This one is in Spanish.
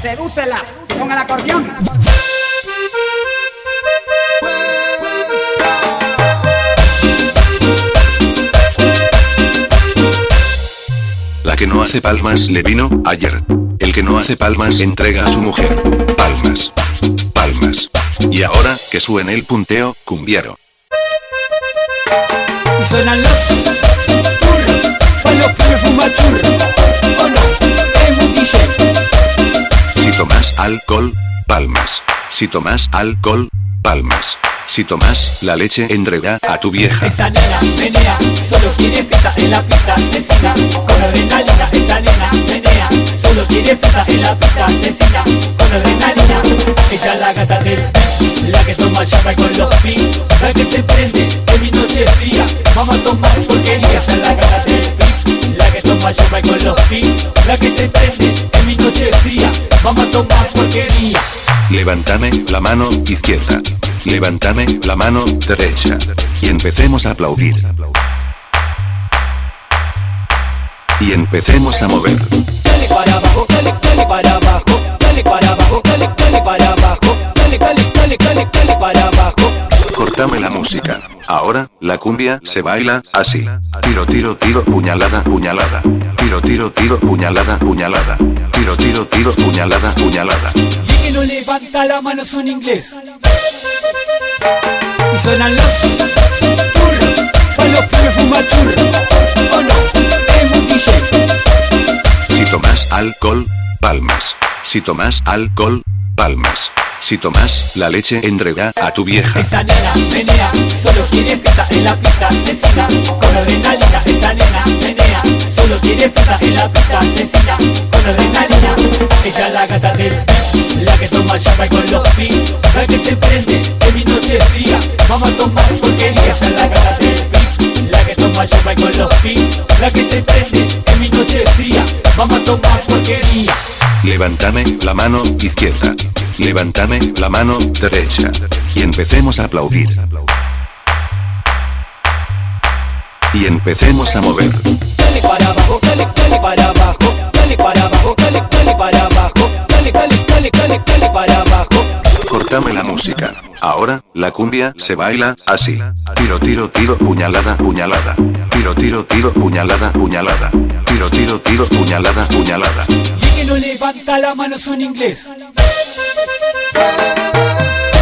Sedúcelas con el acordeón. La que no hace palmas le vino ayer. El que no hace palmas entrega a su mujer. Palmas. Palmas. Y ahora que suene el punteo cumbiero. Y suenan los churros, para los que me fuman churros. Oh no, es un DJ. Si tomas alcohol, palmas. Si tomas alcohol, palmas. Si tomas la leche, entrega a tu vieja. Esa nena menea, solo quiere fiesta en la pista asesina. Con adrenalina, esa nena menea, solo quiere fiesta en la pista asesina. Con adrenalina, ella es la gata del beat, la que toma chapa con los beats, la que se prende en mi noche fría. Vamos a tomar porquería. Ella es la gata del beat, la que toma chapa con los beats, la que se prende en mi noche fría. Vamos a tomar porquería. Levántame la mano izquierda. Levántame la mano derecha. Y empecemos a aplaudir. Y empecemos a mover. Dale para abajo, dale, dale para abajo. Dale para abajo, dale, dale para abajo. Dale, dale, dale, dale, dale para abajo. Cortame la música. Ahora, la cumbia se baila así. Tiro, tiro, tiro, puñalada, puñalada. Tiro, tiro, tiro, puñalada, puñalada. Tiro, tiro, tiro, puñalada, puñalada. Y el que no levanta la mano son inglés. Y suenan los churros, para los que me fuman churros. Oh no, es un DJ. Si tomas alcohol, palmas. Si tomas alcohol, palmas. Si tomas la leche, entrega a tu vieja. Esa nena menea, solo quiere fiesta en la pista asesina. Con adrenalina, esa nena menea, solo quiere fiesta en la pista asesina. Con adrenalina, ella es la gata del beat, la que toma chapa con los beats, la que se prende en mi noche fría. Vamos a tomar porquería. Ella es la gata del beat, la que toma chapa con los beats, la que se prende en mi noche fría. Vamos a tomar porquería. Levántame la mano izquierda. Levántame la mano derecha. Y empecemos a aplaudir. Y empecemos a mover. Dale para abajo, dale, dale para abajo. Dale para abajo, dale, dale para abajo. Dale, dale, dale, dale, dale para abajo. Cortame la música. Ahora, la cumbia se baila así. Tiro, tiro, tiro, puñalada, puñalada. Tiro, tiro, tiro, puñalada, puñalada. Tiro, tiro, tiro, puñalada, puñalada. Y el que no levanta la mano son inglés.